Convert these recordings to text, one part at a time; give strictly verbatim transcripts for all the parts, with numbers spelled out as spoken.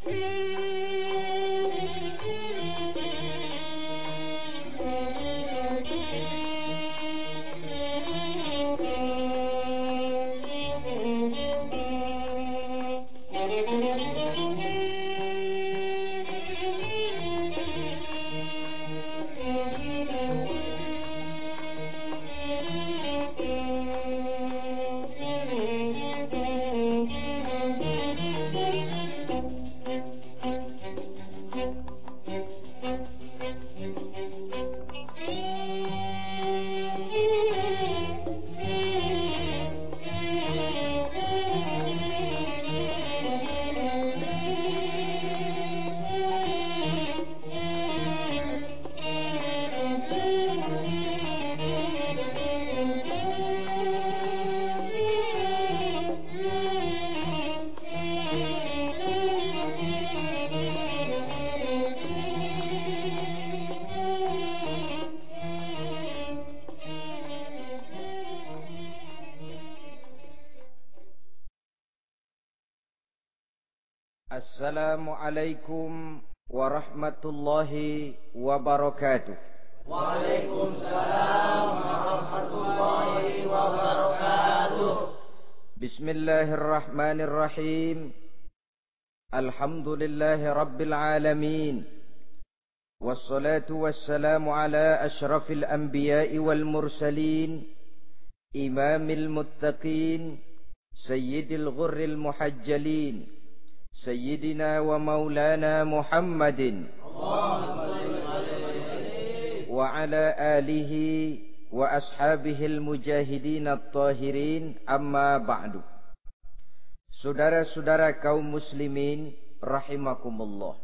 Assalamualaikum warahmatullahi wabarakatuh. Waalaikumsalam warahmatullahi wabarakatuh. Bismillahirrahmanirrahim. Alhamdulillahi rabbil alamin. Wassalatu wassalamu ala ashrafil anbiya'i wal mursalin, imamil muttaqin, sayyidil ghurril muhajjalin, Sayyidina wa maulana Muhammadin wa ala alihi wa ashabihil mujahidin at-tahirin, amma ba'du. Saudara-saudara kaum muslimin rahimakumullah.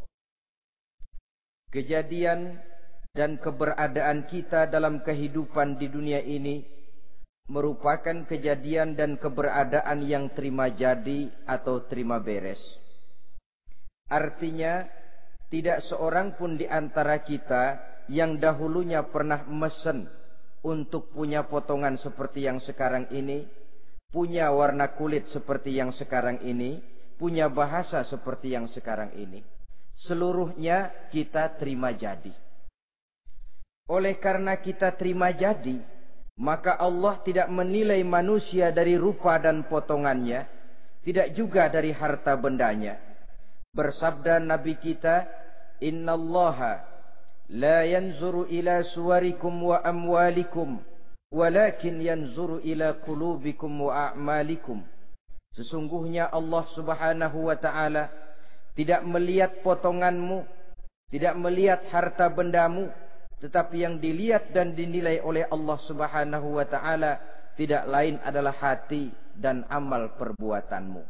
Kejadian dan keberadaan kita dalam kehidupan di dunia ini merupakan kejadian dan keberadaan yang terima jadi atau terima beres. Artinya, tidak seorang pun di antara kita yang dahulunya pernah mesen untuk punya potongan seperti yang sekarang ini, punya warna kulit seperti yang sekarang ini, punya bahasa seperti yang sekarang ini. Seluruhnya kita terima jadi. Oleh karena kita terima jadi, maka Allah tidak menilai manusia dari rupa dan potongannya, tidak juga dari harta bendanya. Bersabda Nabi kita, innallaha la yanzuru ila suwarikum wa amwalikum, walakin yanzuru ila qulubikum wa a'malikum. Sesungguhnya Allah subhanahu wa ta'ala tidak melihat potonganmu, tidak melihat harta bendamu, tetapi yang dilihat dan dinilai oleh Allah subhanahu wa ta'ala tidak lain adalah hati dan amal perbuatanmu.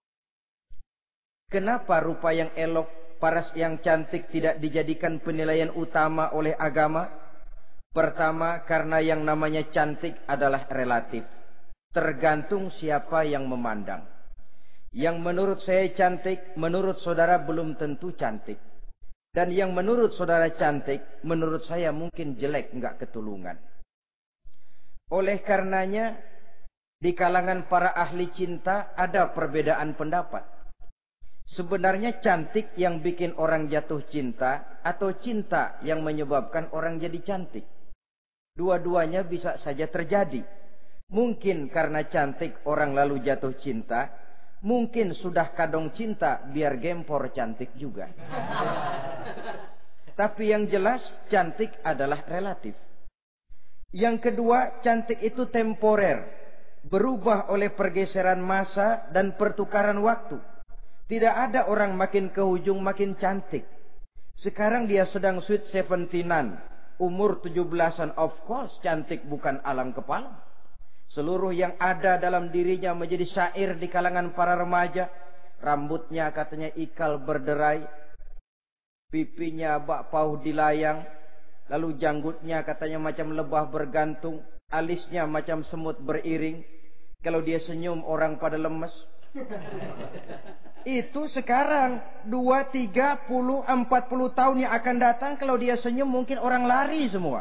Kenapa rupa yang elok, paras yang cantik tidak dijadikan penilaian utama oleh agama? Pertama, karena yang namanya cantik adalah relatif. Tergantung siapa yang memandang. Yang menurut saya cantik, menurut saudara belum tentu cantik. Dan yang menurut saudara cantik, menurut saya mungkin jelek, enggak ketulungan. Oleh karenanya, di kalangan para ahli cinta ada perbedaan pendapat. Sebenarnya cantik yang bikin orang jatuh cinta atau cinta yang menyebabkan orang jadi cantik? Dua-duanya bisa saja terjadi. Mungkin karena cantik orang lalu jatuh cinta, mungkin sudah kadong cinta biar gempor cantik juga. Tapi yang jelas cantik adalah relatif. Yang kedua, cantik itu temporer, berubah oleh pergeseran masa dan pertukaran waktu. Tidak ada orang makin ke ujung makin cantik. Sekarang dia sedang sweet seventeenan, umur tujuh belasan, of course cantik bukan alang kepala. Seluruh yang ada dalam dirinya menjadi syair di kalangan para remaja. Rambutnya katanya ikal berderai, pipinya bak pauh dilayang, lalu janggutnya katanya macam lebah bergantung, alisnya macam semut beriring. Kalau dia senyum orang pada lemes. Itu sekarang dua, tiga puluh, empat puluh tahun yang akan datang, kalau dia senyum mungkin orang lari semua.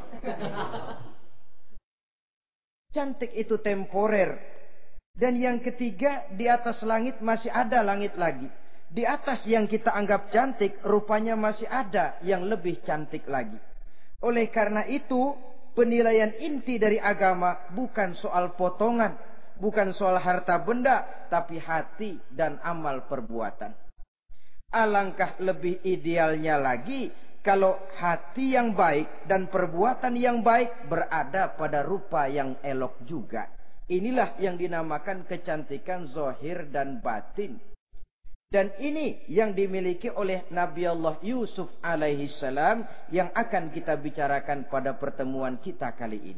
Cantik itu temporer. Dan yang ketiga, di atas langit masih ada langit lagi. di atas yang kita anggap cantik, rupanya masih ada yang lebih cantik lagi. Oleh karena itu, penilaian inti dari agama bukan soal potongan, bukan soal harta benda, tapi hati dan amal perbuatan. Alangkah lebih idealnya lagi kalau hati yang baik dan perbuatan yang baik berada pada rupa yang elok juga. Inilah yang dinamakan kecantikan zahir dan batin. Dan ini yang dimiliki oleh Nabi Allah Yusuf alaihi salam yang akan kita bicarakan pada pertemuan kita kali ini.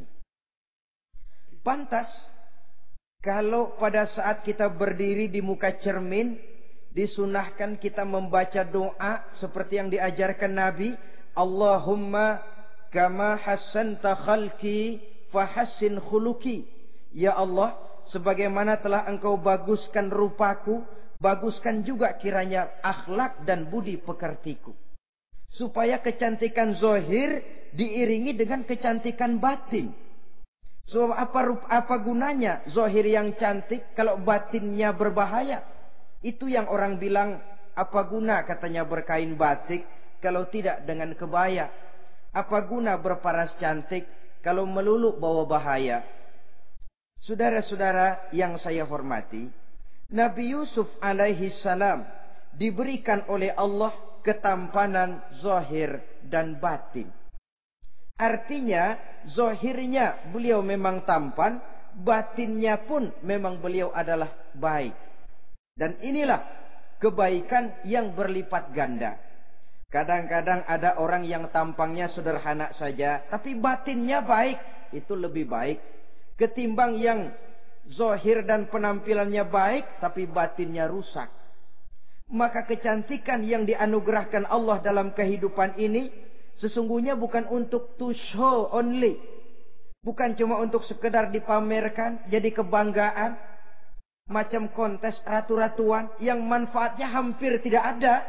Pantas kalau pada saat kita berdiri di muka cermin, disunahkan kita membaca doa seperti yang diajarkan Nabi. Allahumma kama hassanta khalqi fahassin khuluqi. Ya Allah, sebagaimana telah engkau baguskan rupaku, baguskan juga kiranya akhlak dan budi pekertiku. Supaya kecantikan zahir diiringi dengan kecantikan batin. So, apa, apa gunanya zahir yang cantik kalau batinnya berbahaya? Itu yang orang bilang, apa guna katanya berkain batik kalau tidak dengan kebaya? Apa guna berparas cantik kalau melulu bawa bahaya? Saudara-saudara yang saya hormati, Nabi Yusuf alaihi salam diberikan oleh Allah ketampanan zahir dan batin. Artinya, zahirnya beliau memang tampan, batinnya pun memang beliau adalah baik. Dan inilah kebaikan yang berlipat ganda. Kadang-kadang ada orang yang tampangnya sederhana saja, tapi batinnya baik. Itu lebih baik ketimbang yang zahir dan penampilannya baik, tapi batinnya rusak. Maka kecantikan yang dianugerahkan Allah dalam kehidupan ini sesungguhnya bukan untuk to show only. Bukan cuma untuk sekedar dipamerkan, jadi kebanggaan. Macam kontes ratu-ratuan yang manfaatnya hampir tidak ada.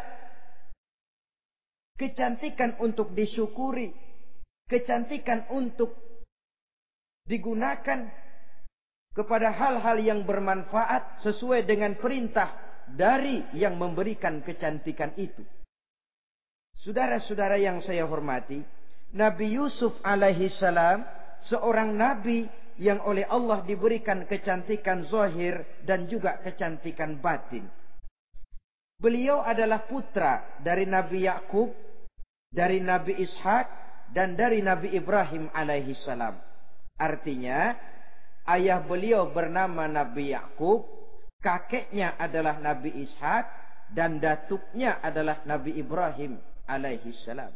Kecantikan untuk disyukuri. Kecantikan untuk digunakan kepada hal-hal yang bermanfaat sesuai dengan perintah dari yang memberikan kecantikan itu. Saudara-saudara yang saya hormati, Nabi Yusuf alaihi salam seorang nabi yang oleh Allah diberikan kecantikan zahir dan juga kecantikan batin. Beliau adalah putra dari Nabi Yakub, dari Nabi Ishak, dan dari Nabi Ibrahim alaihi salam. Artinya, ayah beliau bernama Nabi Yakub, kakeknya adalah Nabi Ishak, dan datuknya adalah Nabi Ibrahim alaihi salam.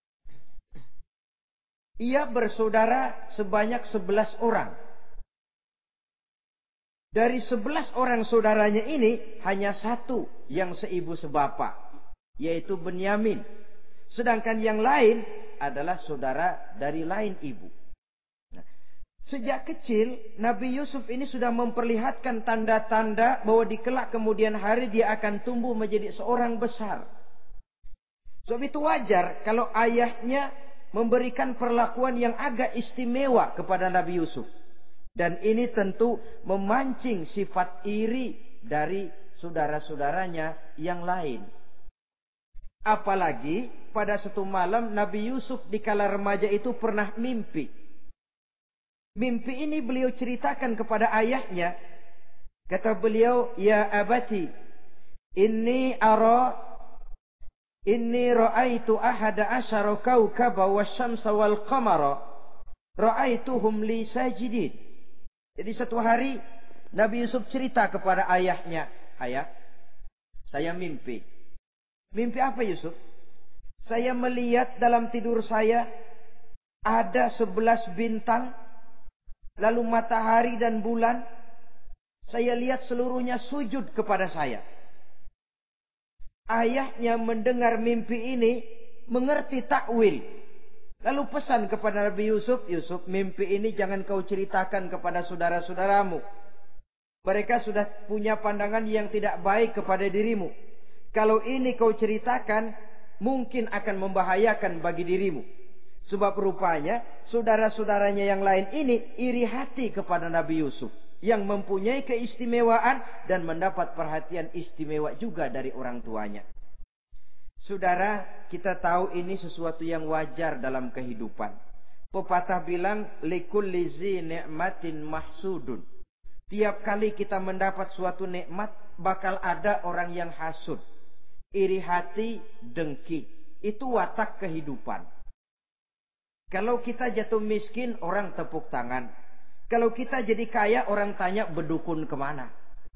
Ia bersaudara sebanyak sebelas orang. Dari sebelas orang saudaranya ini, hanya satu yang seibu sebapak, yaitu Benyamin. Sedangkan yang lain adalah saudara dari lain ibu. Nah, sejak kecil, Nabi Yusuf ini sudah memperlihatkan tanda-tanda bahwa di kelak kemudian hari dia akan tumbuh menjadi seorang besar. Sebab itu wajar kalau ayahnya memberikan perlakuan yang agak istimewa kepada Nabi Yusuf. Dan ini tentu memancing sifat iri dari saudara-saudaranya yang lain. Apalagi pada satu malam Nabi Yusuf di kala remaja itu pernah mimpi. Mimpi ini beliau ceritakan kepada ayahnya. Kata beliau, "Ya abati, inni ara Inni ra'aitu ahada asyara kawkaba wasyamsa wal qamara ra'aituhum li sajidin." Jadi satu hari Nabi Yusuf cerita kepada ayahnya, "Ayah, saya mimpi." Mimpi apa Yusuf? "Saya melihat dalam tidur saya ada sebelas bintang, lalu matahari dan bulan. Saya lihat seluruhnya sujud kepada saya." Ayahnya mendengar mimpi ini, mengerti takwil. Lalu pesan kepada Nabi Yusuf, "Yusuf, mimpi ini jangan kau ceritakan kepada saudara-saudaramu. Mereka sudah punya pandangan yang tidak baik kepada dirimu. Kalau ini kau ceritakan, mungkin akan membahayakan bagi dirimu." Sebab rupanya saudara-saudaranya yang lain ini iri hati kepada Nabi Yusuf. yang mempunyai keistimewaan dan mendapat perhatian istimewa juga dari orang tuanya. Saudara, kita tahu ini sesuatu yang wajar dalam kehidupan. Pepatah bilang, likulli zi ni'matin mahsudun. Tiap kali kita mendapat suatu nikmat, bakal ada orang yang hasud, iri hati, dengki. Itu watak kehidupan. Kalau kita jatuh miskin, orang tepuk tangan. Kalau kita jadi kaya, orang tanya berdukun kemana.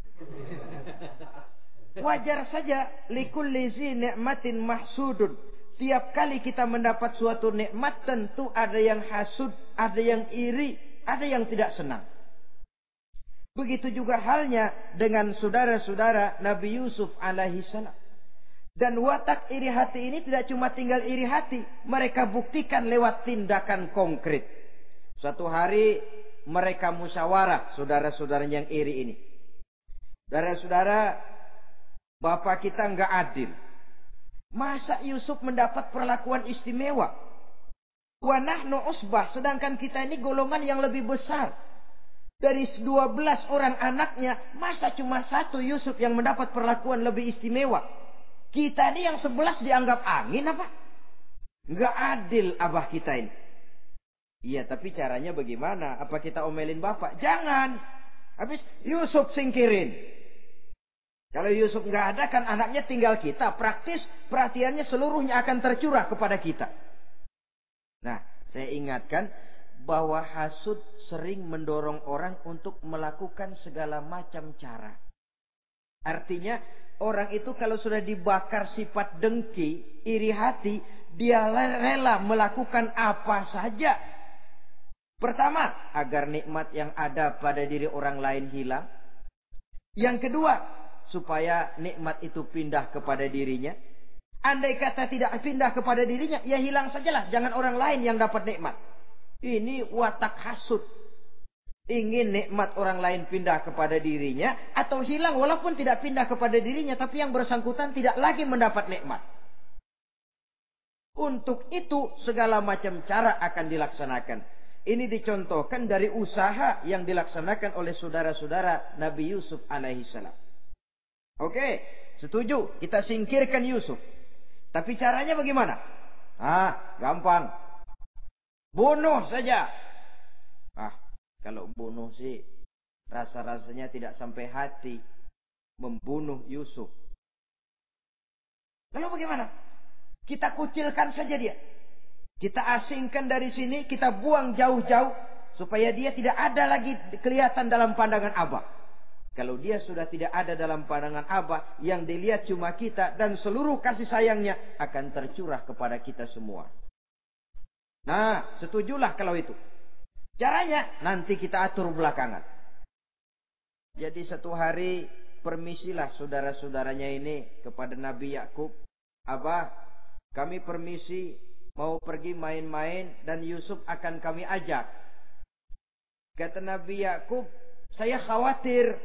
Wajar saja. Likulli zi ni'matin mahsudun. Tiap kali kita mendapat suatu nikmat, tentu ada yang hasud, ada yang iri, ada yang tidak senang. Begitu juga halnya dengan saudara-saudara Nabi Yusuf alaihi salam. Dan watak iri hati ini tidak cuma tinggal iri hati. Mereka buktikan lewat tindakan konkret. Suatu hari mereka musyawarah, saudara-saudaranya yang iri ini. Saudara-saudara, bapak kita enggak adil. Masa Yusuf mendapat perlakuan istimewa? Wa nahnu usbah, sedangkan kita ini golongan yang lebih besar. Dari dua belas orang anaknya, masa cuma satu Yusuf yang mendapat perlakuan lebih istimewa? Kita ini yang sebelas dianggap angin apa? Enggak adil abah kita ini. Iya, tapi caranya bagaimana? Apa kita omelin bapak? Jangan. Habis Yusuf singkirin. Kalau Yusuf enggak ada, kan anaknya tinggal kita. Praktis perhatiannya seluruhnya akan tercurah kepada kita. Nah, saya ingatkan bahwa hasud sering mendorong orang untuk melakukan segala macam cara. Artinya, orang itu kalau sudah dibakar sifat dengki, iri hati, dia rela melakukan apa saja. Pertama, agar nikmat yang ada pada diri orang lain hilang. Yang kedua, supaya nikmat itu pindah kepada dirinya. Andai kata tidak pindah kepada dirinya, ya hilang sajalah. Jangan orang lain yang dapat nikmat. Ini watak hasud. Ingin nikmat orang lain pindah kepada dirinya, atau hilang walaupun tidak pindah kepada dirinya, tapi yang bersangkutan tidak lagi mendapat nikmat. Untuk itu segala macam cara akan dilaksanakan. Ini dicontohkan dari usaha yang dilaksanakan oleh saudara-saudara Nabi Yusuf alaihi salam. Oke, setuju, kita singkirkan Yusuf. Tapi caranya bagaimana? Ah, gampang. Bunuh saja. Ah, kalau bunuh sih rasa-rasanya tidak sampai hati membunuh Yusuf. Lalu bagaimana? Kita kucilkan saja dia. Kita asingkan dari sini, kita buang jauh-jauh supaya dia tidak ada lagi kelihatan dalam pandangan Abah. Kalau dia sudah tidak ada dalam pandangan Abah, yang dilihat cuma kita dan seluruh kasih sayangnya akan tercurah kepada kita semua. Nah, setujulah kalau itu. Caranya nanti kita atur belakangan. Jadi satu hari permisilah saudara-saudaranya ini kepada Nabi Yakub. Abah, kami permisi mau pergi main-main dan Yusuf akan kami ajak. Kata Nabi Yakub, saya khawatir.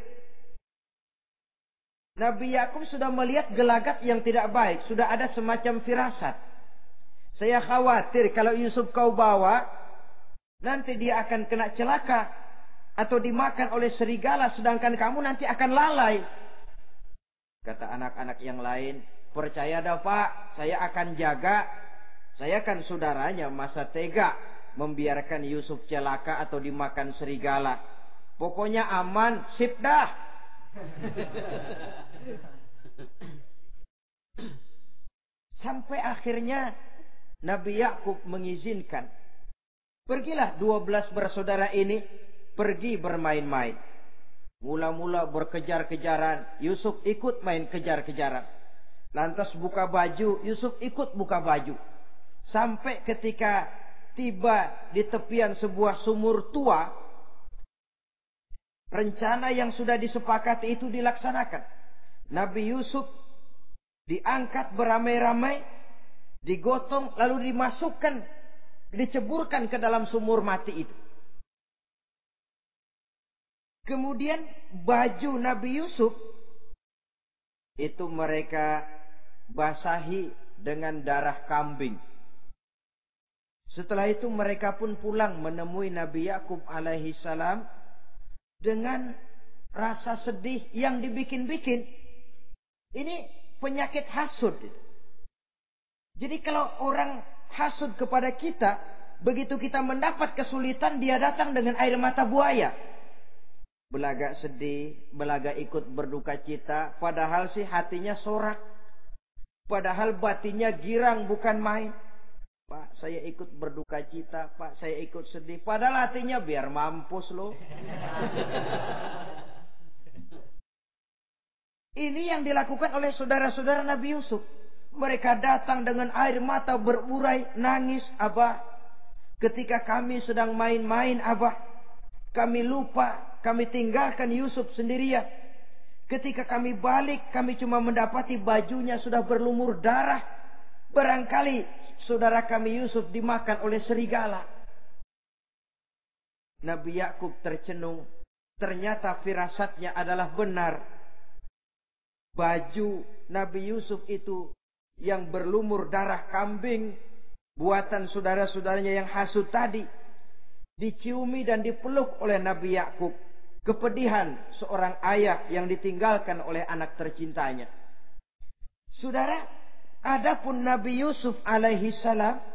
Nabi Yakub sudah melihat gelagat yang tidak baik. Sudah ada semacam firasat. Saya khawatir kalau Yusuf kau bawa, nanti dia akan kena celaka atau dimakan oleh serigala, sedangkan kamu nanti akan lalai. Kata anak-anak yang lain, percaya dah Pak, saya akan jaga. Saya kan saudaranya, masa tega membiarkan Yusuf celaka atau dimakan serigala. Pokoknya aman, sip dah. Sampai akhirnya Nabi Yakub mengizinkan. Pergilah dua belas bersaudara ini pergi bermain-main. Mula-mula berkejar-kejaran, Yusuf ikut main kejar-kejaran. Lantas buka baju, Yusuf ikut buka baju. Sampai ketika tiba di tepian sebuah sumur tua, rencana yang sudah disepakati itu dilaksanakan. Nabi Yusuf diangkat beramai-ramai, digotong, lalu dimasukkan, diceburkan ke dalam sumur mati itu. Kemudian baju Nabi Yusuf itu mereka basahi dengan darah kambing. Setelah itu mereka pun pulang menemui Nabi Yakub alaihi salam dengan rasa sedih yang dibikin-bikin. Ini penyakit hasud. Jadi kalau orang hasud kepada kita, begitu kita mendapat kesulitan, dia datang dengan air mata buaya. Belaga sedih, belaga ikut berduka cita, padahal sih hatinya sorak. Padahal batinnya girang bukan main. Pak, saya ikut berduka cita. Pak, saya ikut sedih. Padahal hatinya biar mampus loh. Ini yang dilakukan oleh saudara-saudara Nabi Yusuf. Mereka datang dengan air mata berurai, nangis. Abah, ketika kami sedang main-main, Abah, kami lupa, kami tinggalkan Yusuf sendirian. Ketika kami balik, kami cuma mendapati bajunya sudah berlumur darah. Barangkali saudara kami Yusuf dimakan oleh serigala. Nabi Yakub tercenung. Ternyata firasatnya adalah benar. Baju Nabi Yusuf itu yang berlumur darah kambing, buatan saudara-saudaranya yang hasut tadi, diciumi dan dipeluk oleh Nabi Yakub. Kepedihan seorang ayah yang ditinggalkan oleh anak tercintanya. Saudara, adapun Nabi Yusuf alaihi salam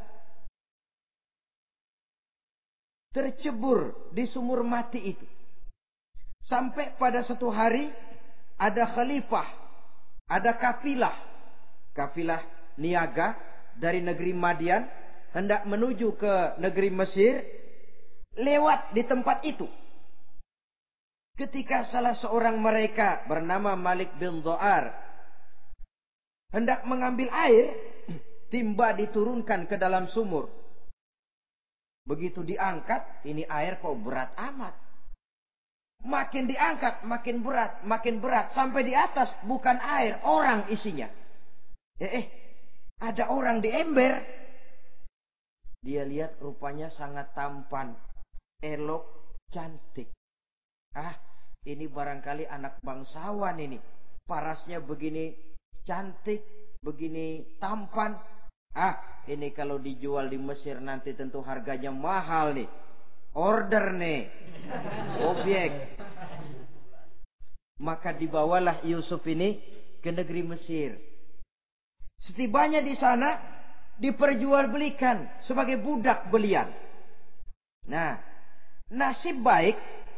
tercebur di sumur mati itu. Sampai pada satu hari ada khalifah, ada kafilah, kafilah niaga dari negeri Madian hendak menuju ke negeri Mesir, lewat di tempat itu. Ketika salah seorang mereka bernama Malik bin Dho'ar hendak mengambil air, timba diturunkan ke dalam sumur. Begitu diangkat, ini air kok berat amat. Makin diangkat, makin berat, makin berat. Sampai di atas, bukan air, orang isinya. Eh, eh ada orang di ember. Dia lihat rupanya sangat tampan, elok, cantik. Ah, ini barangkali anak bangsawan ini. Parasnya begini cantik, begini tampan. Ah, ini kalau dijual di Mesir nanti tentu harganya mahal nih. Order nih. Objek. Maka dibawalah Yusuf ini ke negeri Mesir. Setibanya di sana diperjualbelikan sebagai budak belian. Nah, nasib baik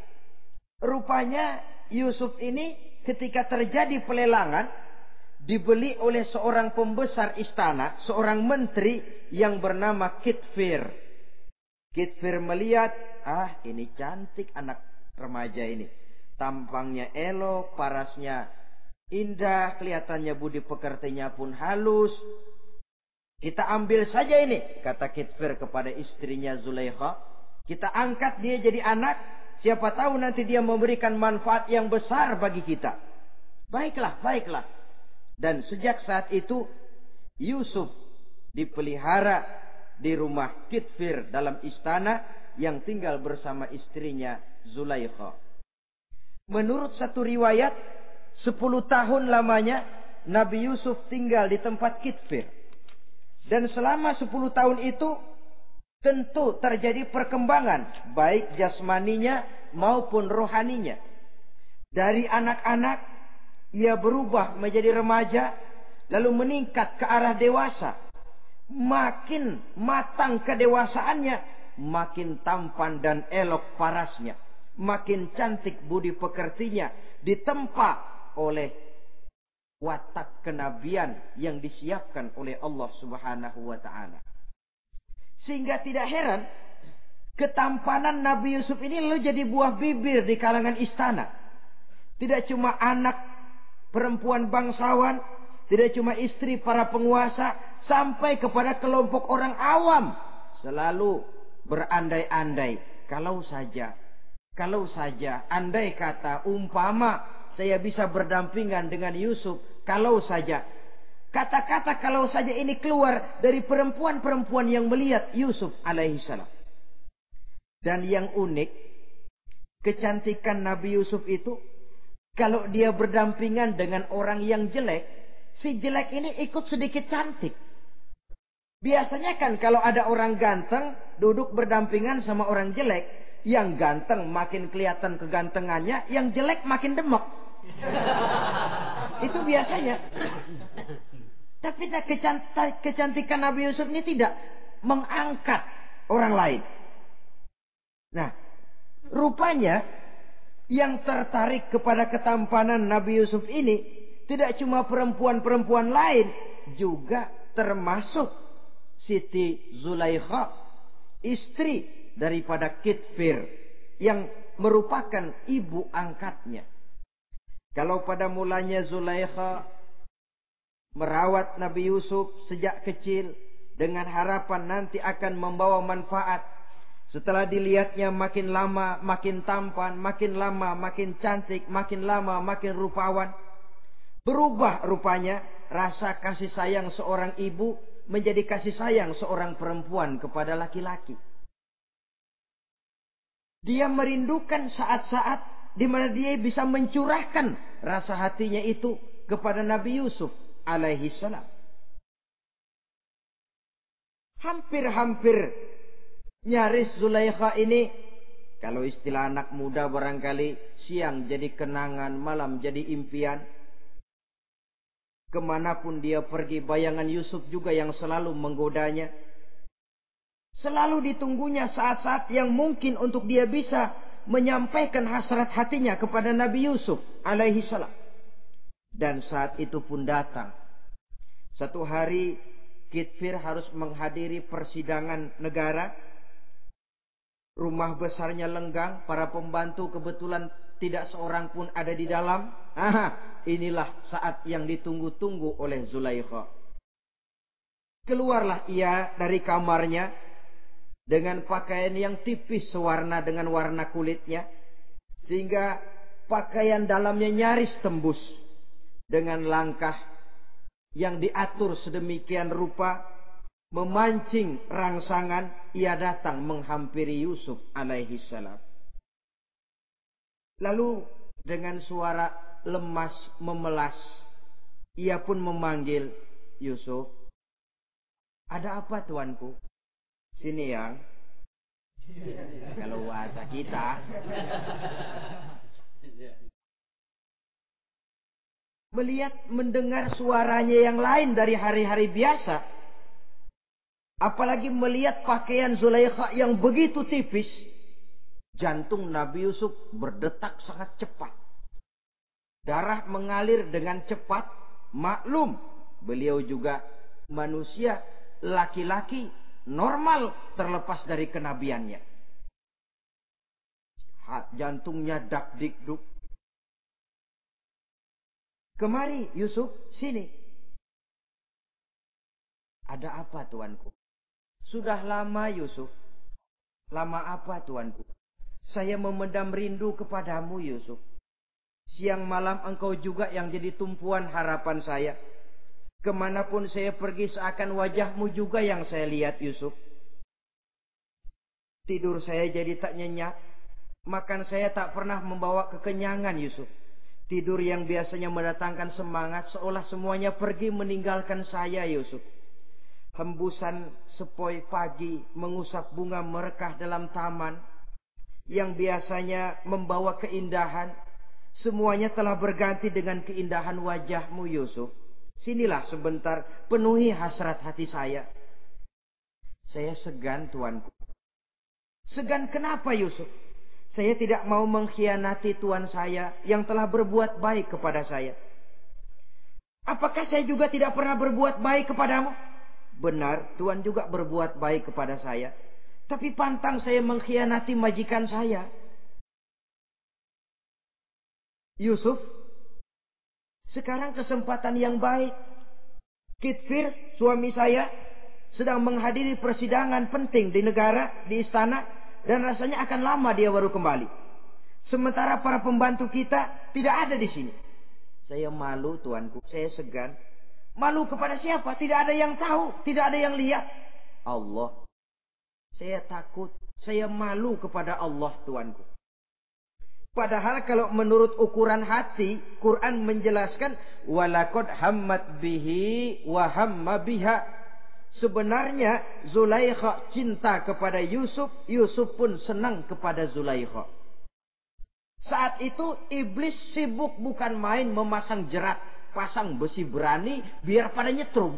rupanya Yusuf ini ketika terjadi pelelangan dibeli oleh seorang pembesar istana, seorang menteri yang bernama Kitfir. Kitfir melihat, ah ini cantik anak remaja ini. Tampangnya elok, parasnya indah, kelihatannya budi pekertinya pun halus. Kita ambil saja ini, kata Kitfir kepada istrinya Zulaikha. Kita angkat dia jadi anak. Siapa tahu nanti dia memberikan manfaat yang besar bagi kita. Baiklah, baiklah. Dan sejak saat itu Yusuf dipelihara di rumah Kitfir dalam istana yang tinggal bersama istrinya Zulaikha. Menurut satu riwayat, sepuluh tahun lamanya Nabi Yusuf tinggal di tempat Kitfir. Dan selama sepuluh tahun itu tentu terjadi perkembangan baik jasmaninya maupun rohaninya. Dari anak-anak ia berubah menjadi remaja, lalu meningkat ke arah dewasa. Makin matang kedewasaannya, makin tampan dan elok parasnya, makin cantik budi pekertinya, ditempa oleh watak kenabian yang disiapkan oleh Allah Subhanahu wa taala. Sehingga tidak heran ketampanan Nabi Yusuf ini lalu jadi buah bibir di kalangan istana. Tidak cuma anak perempuan bangsawan, tidak cuma istri para penguasa, sampai kepada kelompok orang awam selalu berandai-andai. Kalau saja, kalau saja, andai kata, umpama saya bisa berdampingan dengan Yusuf, kalau saja. Kata-kata kalau saja ini keluar dari perempuan-perempuan yang melihat Yusuf alaihissalam. Dan yang unik, kecantikan Nabi Yusuf itu, kalau dia berdampingan dengan orang yang jelek, si jelek ini ikut sedikit cantik. Biasanya kan kalau ada orang ganteng duduk berdampingan sama orang jelek, Yang ganteng makin kelihatan kegantengannya, yang jelek makin demok. Itu biasanya. Tapi kecantikan Nabi Yusuf ini tidak mengangkat orang lain. Nah, rupanya yang tertarik kepada ketampanan Nabi Yusuf ini tidak cuma perempuan-perempuan lain, juga termasuk Siti Zulaikha, istri daripada Kitfir, yang merupakan ibu angkatnya. Kalau pada mulanya Zulaikha merawat Nabi Yusuf sejak kecil dengan harapan nanti akan membawa manfaat, setelah dilihatnya makin lama makin tampan, makin lama makin cantik, makin lama makin rupawan, berubah rupanya rasa kasih sayang seorang ibu menjadi kasih sayang seorang perempuan kepada laki-laki. Dia merindukan saat-saat di mana dia bisa mencurahkan rasa hatinya itu kepada Nabi Yusuf alaihi salam. Hampir-hampir nyaris Zulaikha ini, kalau istilah anak muda barangkali, siang jadi kenangan, malam jadi impian. Kemanapun dia pergi, bayangan Yusuf juga yang selalu menggodanya. Selalu ditunggunya saat-saat yang mungkin untuk dia bisa menyampaikan hasrat hatinya kepada Nabi Yusuf alaihi salam. Dan saat itu pun datang. Satu hari Kitfir harus menghadiri persidangan negara. Rumah besarnya lenggang, para pembantu kebetulan tidak seorang pun ada di dalam. Aha, inilah saat yang ditunggu-tunggu oleh Zulaikha. Keluarlah ia dari kamarnya dengan pakaian yang tipis sewarna dengan warna kulitnya, sehingga pakaian dalamnya nyaris tembus. Dengan langkah yang diatur sedemikian rupa, memancing rangsangan, ia datang menghampiri Yusuf alaihi salam. Lalu dengan suara lemas memelas, ia pun memanggil Yusuf. Ada apa tuanku? Sini yang. Kalau bahasa kita. Melihat mendengar suaranya yang lain dari hari-hari biasa. Apalagi melihat pakaian Zulaikha yang begitu tipis. Jantung Nabi Yusuf berdetak sangat cepat. Darah mengalir dengan cepat. Maklum, beliau juga manusia laki-laki normal terlepas dari kenabiannya. Jantungnya dak dikduk. Kemari Yusuf, sini. Ada apa tuanku? Sudah lama Yusuf. Lama apa tuanku? Saya memendam rindu kepadamu Yusuf. Siang malam engkau juga yang jadi tumpuan harapan saya. Kemanapun saya pergi seakan wajahmu juga yang saya lihat Yusuf. Tidur saya jadi tak nyenyak. Makan saya tak pernah membawa kekenyangan Yusuf. Tidur yang biasanya mendatangkan semangat seolah semuanya pergi meninggalkan saya Yusuf. Hembusan sepoi pagi mengusap bunga merekah dalam taman yang biasanya membawa keindahan. Semuanya telah berganti dengan keindahan wajahmu Yusuf. Sinilah sebentar, penuhi hasrat hati saya. Saya segan tuanku. Segan kenapa Yusuf? Saya tidak mau mengkhianati tuan saya yang telah berbuat baik kepada saya. Apakah saya juga tidak pernah berbuat baik kepadamu? Benar, tuan juga berbuat baik kepada saya. Tapi pantang saya mengkhianati majikan saya. Yusuf, sekarang kesempatan yang baik. Kitfir, suami saya, sedang menghadiri persidangan penting di negara, di istana. Dan rasanya akan lama dia baru kembali. Sementara para pembantu kita tidak ada di sini. Saya malu tuanku, saya segan. Malu kepada siapa? Tidak ada yang tahu, tidak ada yang lihat. Allah. Saya takut, saya malu kepada Allah tuanku. Padahal kalau menurut ukuran hati, Quran menjelaskan walaqad hammat bihi wa hamma biha. Sebenarnya Zulaikha cinta kepada Yusuf, Yusuf pun senang kepada Zulaikha. Saat itu iblis sibuk bukan main memasang jerat, pasang besi berani biar pada nyetrum.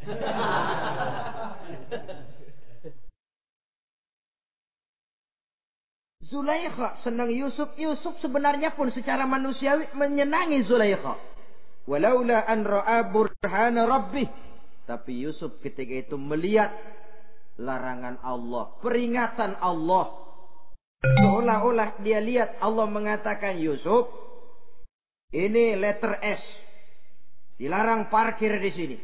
Zulaikha senang Yusuf, Yusuf sebenarnya pun secara manusiawi menyenangi Zulaikha. Walaula an ra'a burhana rabbih. Tapi Yusuf ketika itu melihat larangan Allah, peringatan Allah. Seolah-olah dia lihat Allah mengatakan, Yusuf, ini letter S. Dilarang parkir di sini.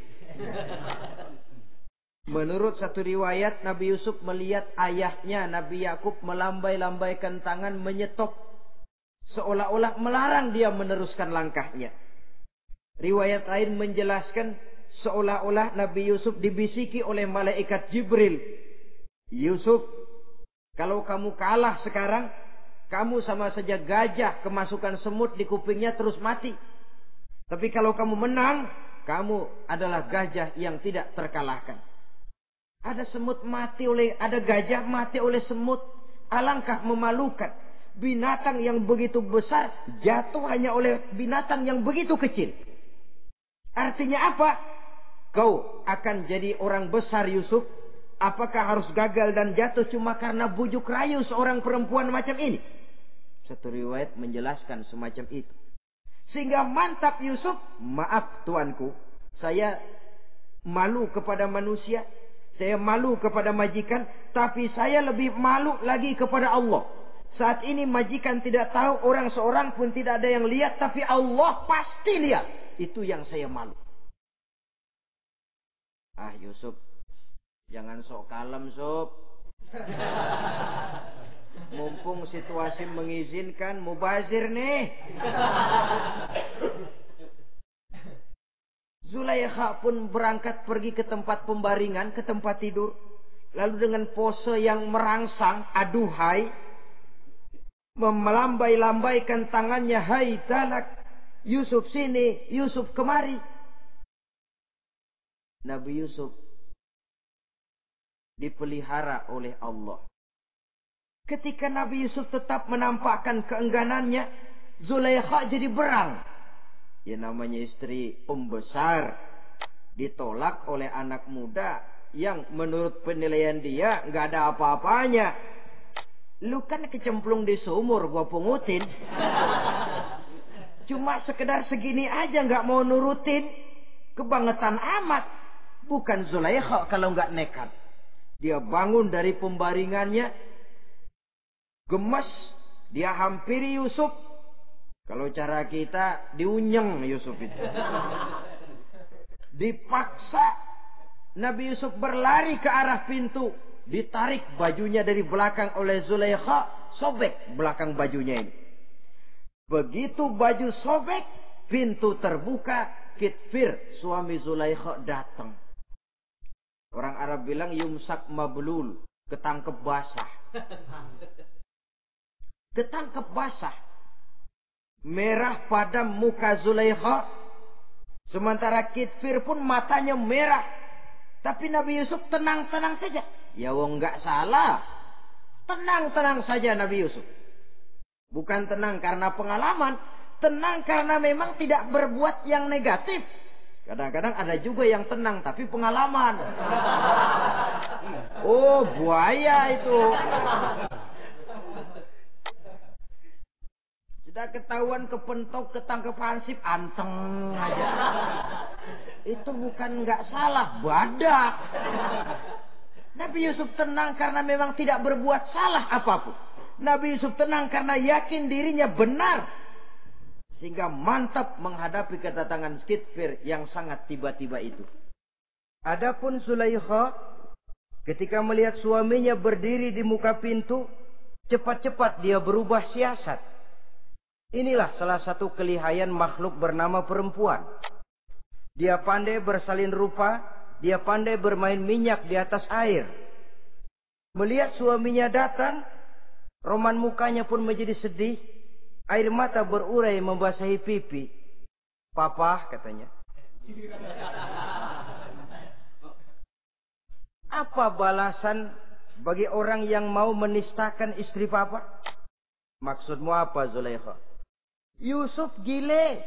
Menurut satu riwayat, Nabi Yusuf melihat ayahnya Nabi Yakub melambai-lambaikan tangan menyetop, seolah-olah melarang dia meneruskan langkahnya. Riwayat lain menjelaskan seolah-olah Nabi Yusuf dibisiki oleh malaikat Jibril. Yusuf, kalau kamu kalah sekarang, kamu sama saja gajah kemasukan semut di kupingnya terus mati. Tapi kalau kamu menang, kamu adalah gajah yang tidak terkalahkan. Ada semut mati oleh, ada gajah mati oleh semut. Alangkah memalukan. Binatang yang begitu besar jatuh hanya oleh binatang yang begitu kecil. Artinya apa? Kau akan jadi orang besar, Yusuf. Apakah harus gagal dan jatuh cuma karena bujuk rayu seorang perempuan macam ini? Satu riwayat menjelaskan semacam itu. Sehingga mantap Yusuf, maaf tuanku, saya malu kepada manusia, saya malu kepada majikan, tapi saya lebih malu lagi kepada Allah. Saat ini majikan tidak tahu, orang seorang pun tidak ada yang lihat, tapi Allah pasti lihat. Itu yang saya malu. Ah Yusuf, jangan sok kalem sob. Mumpung situasi mengizinkan, mubazir nih. Zulaikha pun berangkat pergi ke tempat pembaringan, ke tempat tidur. Lalu dengan pose yang merangsang, aduhai, melambai-lambaikan tangannya, hai talak, Yusuf sini, Yusuf kemari. Nabi Yusuf dipelihara oleh Allah. Ketika Nabi Yusuf tetap menampakkan keengganannya, Zulaikha jadi berang. Ya namanya istri pembesar ditolak oleh anak muda yang menurut penilaian dia nggak ada apa-apanya. Lu kan kecemplung di sumur, gua pungutin. Cuma sekedar segini aja nggak mau nurutin, kebangetan amat. Bukan Zulaikha kalau nggak nekat. Dia bangun dari pembaringannya, gemes, dia hampiri Yusuf. Kalau cara kita diunyeng Yusuf itu. Dipaksa Nabi Yusuf berlari ke arah pintu. Ditarik bajunya dari belakang oleh Zulaikha. Sobek belakang bajunya ini. Begitu baju sobek, pintu terbuka. Kitfir, suami Zulaikha, datang. Orang Arab bilang yumsak mablul. Ketangkep basah. Ketangkep basah. Merah padam muka Zulaikha. Sementara Kitfir pun matanya merah. Tapi Nabi Yusuf tenang-tenang saja. Ya wong nggak salah. Tenang-tenang saja Nabi Yusuf. Bukan tenang karena pengalaman. Tenang karena memang tidak berbuat yang negatif. Kadang-kadang ada juga yang tenang tapi pengalaman. Oh buaya itu. Sudah ketahuan kepentok, ketangkep hansip, anteng aja. Itu bukan nggak salah, badak. Nabi Yusuf tenang karena memang tidak berbuat salah apapun. Nabi Yusuf tenang karena yakin dirinya benar. Sehingga mantap menghadapi kedatangan Kitfir yang sangat tiba-tiba itu. Adapun Zulaikha, ketika melihat suaminya berdiri di muka pintu, cepat-cepat dia berubah siasat. Inilah salah satu kelihayan makhluk bernama perempuan. Dia pandai bersalin rupa, dia pandai bermain minyak di atas air. Melihat suaminya datang, roman mukanya pun menjadi sedih. Air mata berurai membasahi pipi. Papa, katanya. Apa balasan bagi orang yang mau menistakan istri papa? Maksudmu apa, Zulaikha? Yusuf gile.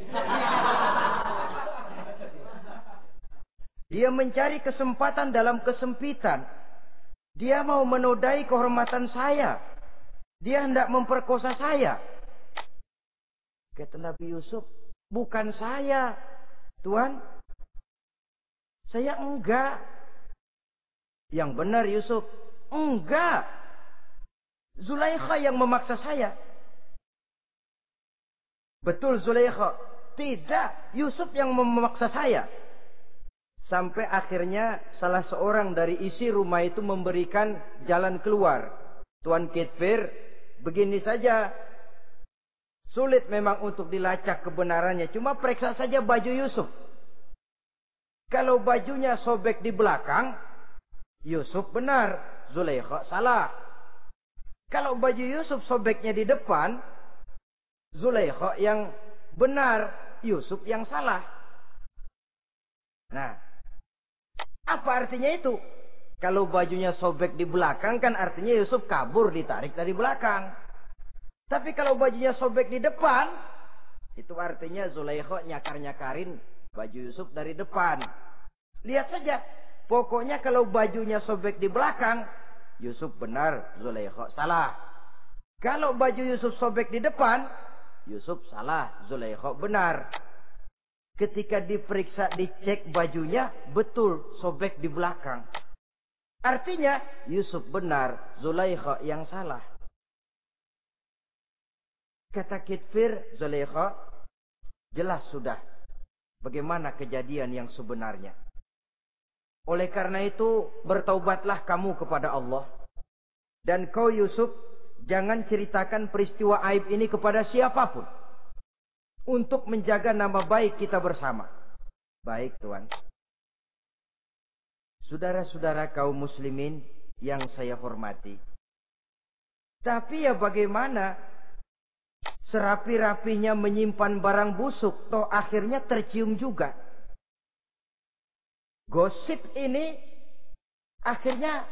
Dia mencari kesempatan dalam kesempitan. Dia mau menodai kehormatan saya. Dia hendak memperkosa saya. Kata Nabi Yusuf, bukan saya, Tuan. Saya enggak. Yang benar Yusuf, enggak. Zulaikha yang memaksa saya. Betul Zulaikha. Tidak, Yusuf yang memaksa saya. Sampai akhirnya salah seorang dari isi rumah itu memberikan jalan keluar. Tuan Kitfir, begini saja. Sulit memang untuk dilacak kebenarannya. Cuma periksa saja baju Yusuf. Kalau bajunya sobek di belakang, Yusuf benar, Zulaikha salah. Kalau baju Yusuf sobeknya di depan, Zulaikha yang benar, Yusuf yang salah. Nah, apa artinya itu? Kalau bajunya sobek di belakang kan artinya Yusuf kabur, ditarik dari belakang. Tapi kalau bajunya sobek di depan, itu artinya Zulaikha nyakar-nyakarin baju Yusuf dari depan. Lihat saja, pokoknya kalau bajunya sobek di belakang, Yusuf benar, Zulaikha salah. Kalau baju Yusuf sobek di depan, Yusuf salah, Zulaikha benar. Ketika diperiksa, dicek bajunya, betul sobek di belakang. Artinya Yusuf benar, Zulaikha yang salah. Kata Kitfir, Zulaikha, jelas sudah bagaimana kejadian yang sebenarnya. Oleh karena itu, bertaubatlah kamu kepada Allah. Dan kau Yusuf, jangan ceritakan peristiwa aib ini kepada siapapun. Untuk menjaga nama baik kita bersama. Baik Tuan. Saudara-saudara kaum muslimin yang saya hormati. Tapi ya bagaimana? Serapi-rapinya menyimpan barang busuk, toh akhirnya tercium juga. Gosip ini akhirnya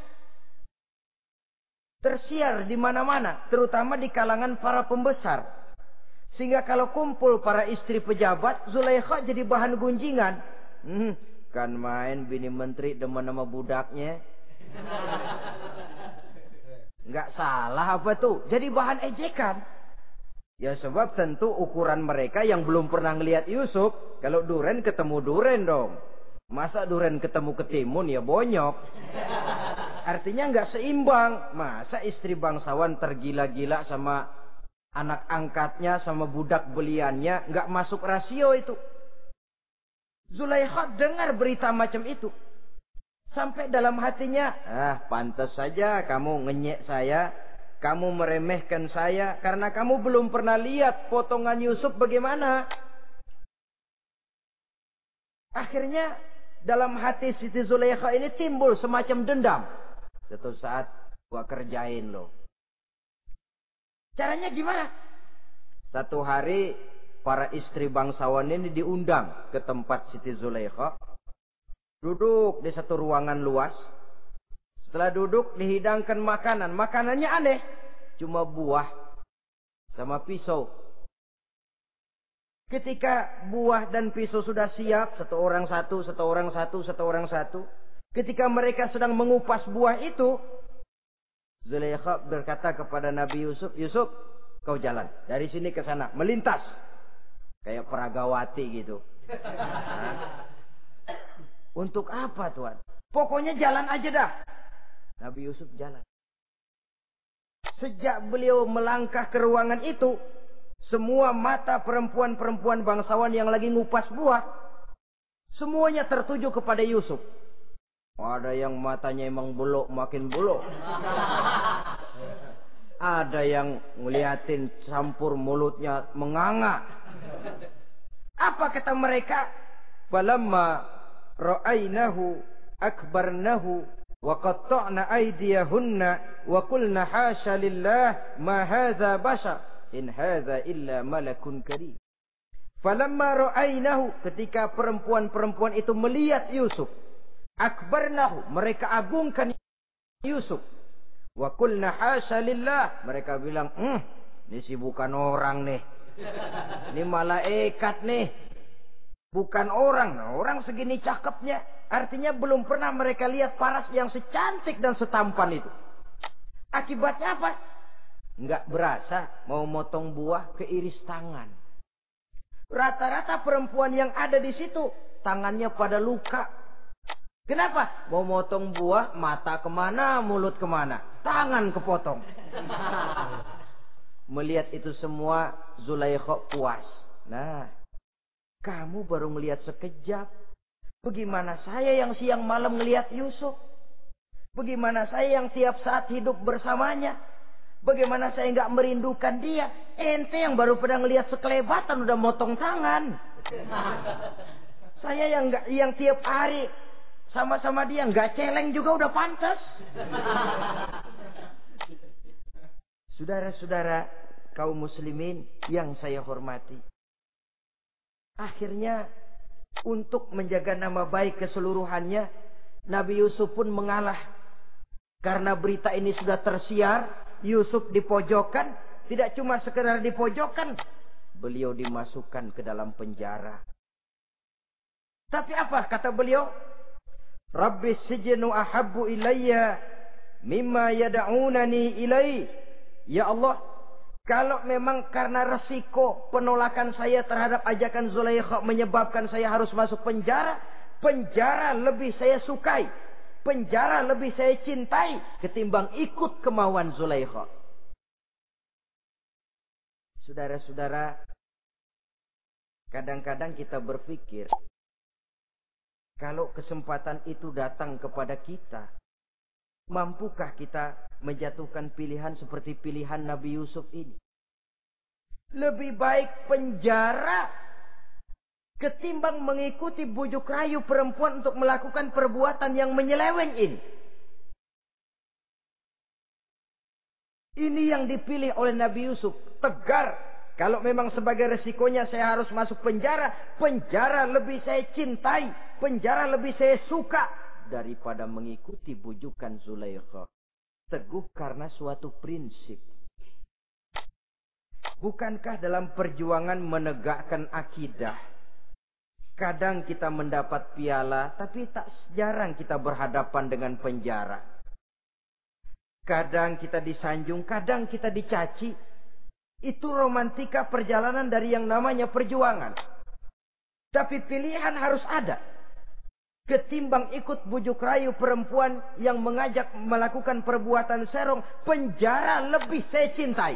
tersiar di mana-mana, terutama di kalangan para pembesar. Sehingga kalau kumpul para istri pejabat, Zulaikha jadi bahan gunjingan. Hmm, kan main bini menteri demen sama budaknya. Nggak salah apa tuh? Jadi bahan ejekan. Ya sebab tentu ukuran mereka yang belum pernah ngelihat Yusuf, kalau duren ketemu duren dong. Masa duren ketemu ketimun ya bonyok. Artinya nggak seimbang. Masa istri bangsawan tergila-gila sama anak angkatnya, sama budak beliannya, nggak masuk rasio itu. Zulaikha dengar berita macam itu. Sampai dalam hatinya, ah pantas saja kamu ngenyek saya, kamu meremehkan saya, karena kamu belum pernah lihat potongan Yusuf bagaimana. Akhirnya dalam hati Siti Zulaikha ini timbul semacam dendam. Suatu saat gua kerjain loh. Caranya gimana? Satu hari para istri bangsawan ini diundang ke tempat Siti Zulaikha. Duduk di satu ruangan luas. Setelah duduk dihidangkan makanan. Makanannya aneh. Cuma buah sama pisau. Ketika buah dan pisau sudah siap. Satu orang satu, satu orang satu, satu orang satu. Ketika mereka sedang mengupas buah itu. Zulaikha berkata kepada Nabi Yusuf, Yusuf, kau jalan dari sini ke sana, melintas kayak peragawati gitu. Nah, untuk apa Tuan? Pokoknya jalan aja dah. Nabi Yusuf jalan. Sejak beliau melangkah ke ruangan itu, semua mata perempuan-perempuan bangsawan yang lagi ngupas buah, semuanya tertuju kepada Yusuf. Ada yang matanya emang belok makin belok. Ada yang ngeliatin campur mulutnya menganga. Apa kata mereka? Falamma ra'ainahu akbarnahu wa qatta'na aydiyahunna wa qulna hasya lillah ma hadza bashar in hadza illa malakun karim. Falamma ra'ainahu, ketika perempuan-perempuan itu melihat Yusuf, Akbarnahu, mereka agungkan Yusuf. Wa qulna hasya lillah, mereka bilang, "Hmm, ini sih bukan orang nih. Ini malaikat nih. Bukan orang." Nah, orang segini cakepnya. Artinya belum pernah mereka lihat paras yang secantik dan setampan itu. Akibatnya apa? Enggak berasa mau motong buah keiris tangan. Rata-rata perempuan yang ada di situ tangannya pada luka. Kenapa? Mau motong buah, mata kemana, mulut kemana, tangan kepotong. Melihat itu semua, Zulaikha puas. Nah, kamu baru melihat sekejap. Bagaimana saya yang siang malam melihat Yusuf? Bagaimana saya yang tiap saat hidup bersamanya? Bagaimana saya nggak merindukan dia? Ente yang baru pernah ngelihat sekelebatan udah motong tangan. Saya yang nggak, yang tiap hari sama-sama dia nggak celeng juga udah pantas. Saudara-saudara kaum muslimin yang saya hormati. Akhirnya untuk menjaga nama baik keseluruhannya, Nabi Yusuf pun mengalah. Karena berita ini sudah tersiar, Yusuf dipojokkan, tidak cuma sekedar dipojokkan, beliau dimasukkan ke dalam penjara. Tapi apa kata beliau? Rabbis sijnu ahabbu ilayya mimma yad'unani ilai. Ya Allah, kalau memang karena resiko penolakan saya terhadap ajakan Zulaikha menyebabkan saya harus masuk penjara, penjara lebih saya sukai. Penjara lebih saya cintai ketimbang ikut kemauan Zulaikha. Saudara-saudara, kadang-kadang kita berpikir, kalau kesempatan itu datang kepada kita, mampukah kita menjatuhkan pilihan seperti pilihan Nabi Yusuf ini? Lebih baik penjara ketimbang mengikuti bujuk rayu perempuan untuk melakukan perbuatan yang menyeleweng ini. Ini yang dipilih oleh Nabi Yusuf. Tegar. Kalau memang sebagai resikonya saya harus masuk penjara, penjara lebih saya cintai, penjara lebih saya suka daripada mengikuti bujukan Zulaikha. Teguh karena suatu prinsip. Bukankah dalam perjuangan menegakkan akidah, kadang kita mendapat piala, tapi tak jarang kita berhadapan dengan penjara. Kadang kita disanjung, kadang kita dicaci. Itu romantika perjalanan dari yang namanya perjuangan. Tapi pilihan harus ada. Ketimbang ikut bujuk rayu perempuan yang mengajak melakukan perbuatan serong, penjara lebih saya cintai.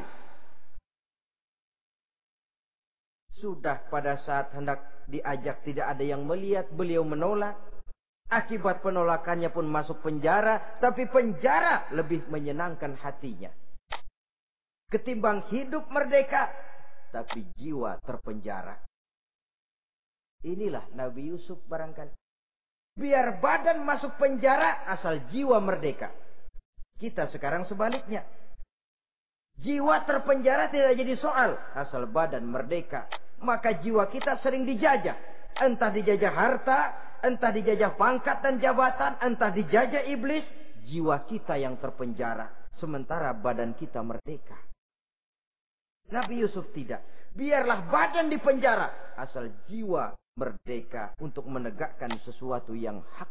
Sudah pada saat hendak diajak tidak ada yang melihat, beliau menolak. Akibat penolakannya pun masuk penjara, tapi penjara lebih menyenangkan hatinya. Ketimbang hidup merdeka, tapi jiwa terpenjara. Inilah Nabi Yusuf barangkali. Biar badan masuk penjara, asal jiwa merdeka. Kita sekarang sebaliknya. Jiwa terpenjara tidak jadi soal, asal badan merdeka. Maka jiwa kita sering dijajah. Entah dijajah harta, entah dijajah pangkat dan jabatan, entah dijajah iblis. Jiwa kita yang terpenjara. Sementara badan kita merdeka. Nabi Yusuf tidak. Biarlah badan di penjara, asal jiwa merdeka untuk menegakkan sesuatu yang hak.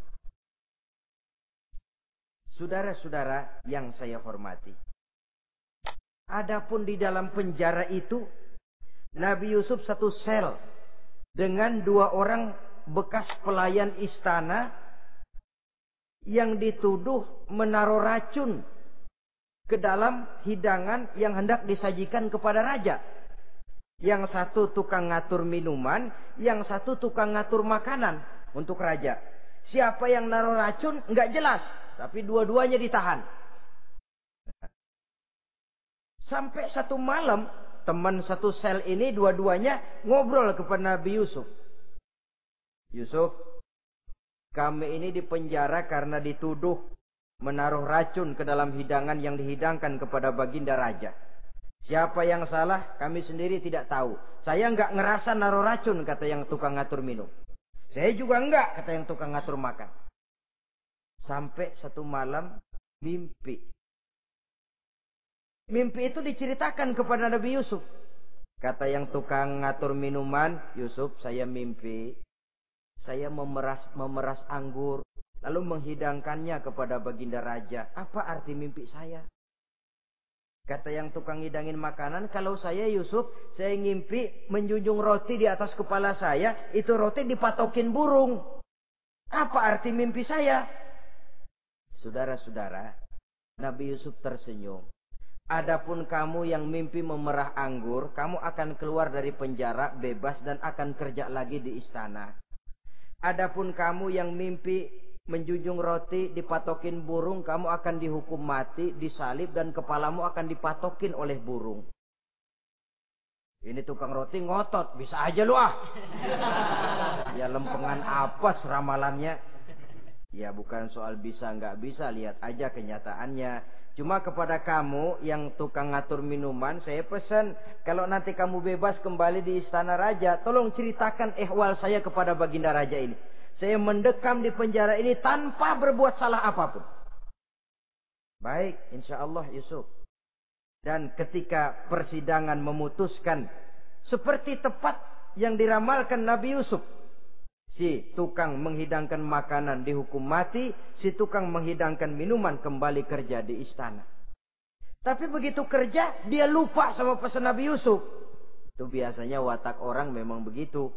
Saudara-saudara yang saya hormati. Adapun di dalam penjara itu, Nabi Yusuf satu sel dengan dua orang bekas pelayan istana yang dituduh menaruh racun ke dalam hidangan yang hendak disajikan kepada raja. Yang satu tukang ngatur minuman, yang satu tukang ngatur makanan untuk raja. Siapa yang naruh racun nggak jelas, tapi dua-duanya ditahan. Sampai satu malam, teman satu sel ini dua-duanya ngobrol kepada Nabi Yusuf. Yusuf, kami ini dipenjara karena dituduh menaruh racun ke dalam hidangan yang dihidangkan kepada baginda raja. Siapa yang salah, kami sendiri tidak tahu. Saya enggak ngerasa naruh racun, kata yang tukang ngatur minum. Saya juga enggak, kata yang tukang ngatur makan. Sampai satu malam mimpi. Mimpi itu diceritakan kepada Nabi Yusuf. Kata yang tukang ngatur minuman, Yusuf, saya mimpi. Saya memeras, memeras anggur. Lalu menghidangkannya kepada baginda raja. Apa arti mimpi saya? Kata yang tukang hidangin makanan, kalau saya Yusuf, saya ngimpi menjunjung roti di atas kepala saya. Itu roti dipatokin burung. Apa arti mimpi saya? Saudara-saudara, Nabi Yusuf tersenyum. Adapun kamu yang mimpi memerah anggur, kamu akan keluar dari penjara bebas dan akan kerja lagi di istana. Adapun kamu yang mimpi menjunjung roti dipatokin burung, kamu akan dihukum mati, disalib dan kepalamu akan dipatokin oleh burung. Ini tukang roti ngotot, bisa aja lu ah. Ya lempengan apa ramalannya? Ya bukan soal bisa nggak bisa, lihat aja kenyataannya. Cuma kepada kamu yang tukang ngatur minuman, saya pesan, kalau nanti kamu bebas kembali di istana raja, tolong ceritakan ihwal saya kepada baginda raja ini. Saya mendekam di penjara ini tanpa berbuat salah apapun. Baik, insya Allah Yusuf. Dan ketika persidangan memutuskan seperti tepat yang diramalkan Nabi Yusuf. Si tukang menghidangkan makanan dihukum mati, si tukang menghidangkan minuman kembali kerja di istana. Tapi begitu kerja, dia lupa sama pesan Nabi Yusuf. Itu biasanya watak orang memang begitu.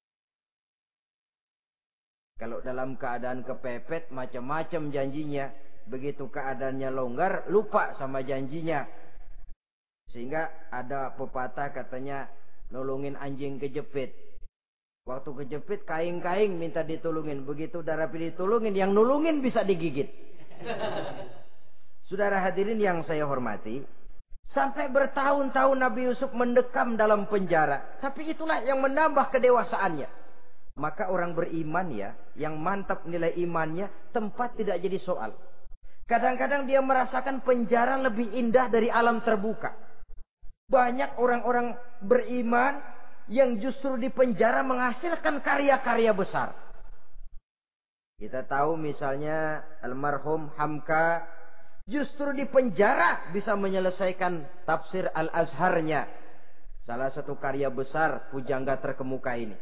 Kalau dalam keadaan kepepet, macam-macam janjinya. Begitu keadaannya longgar, lupa sama janjinya. Sehingga ada pepatah katanya, nolongin anjing kejepit. Waktu kejepit, kaing-kaing minta ditolongin. Begitu udah rapi ditolongin, yang nolongin bisa digigit. Saudara hadirin yang saya hormati, sampai bertahun-tahun Nabi Yusuf mendekam dalam penjara. Tapi itulah yang menambah kedewasaannya. Maka orang beriman ya, yang mantap nilai imannya, tempat tidak jadi soal. Kadang-kadang dia merasakan penjara lebih indah dari alam terbuka. Banyak orang-orang beriman yang justru di penjara menghasilkan karya-karya besar. Kita tahu misalnya almarhum Hamka justru di penjara bisa menyelesaikan tafsir Al-Azharnya. Salah satu karya besar pujangga terkemuka ini.